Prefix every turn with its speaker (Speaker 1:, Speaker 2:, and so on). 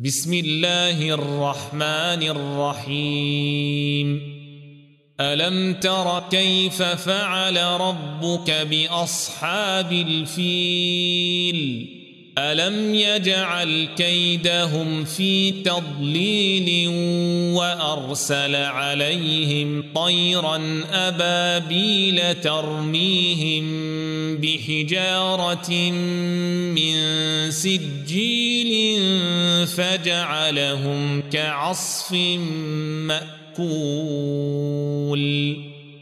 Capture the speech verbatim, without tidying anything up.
Speaker 1: بسم الله الرحمن الرحيم ألم تر كيف فعل ربك بأصحاب الفيل ألم يجعل كيدهم في تضليل وأرسل عليهم طيرا أبابيل ترميهم بحجارة من سجيل فجعلهم كعصف مأكول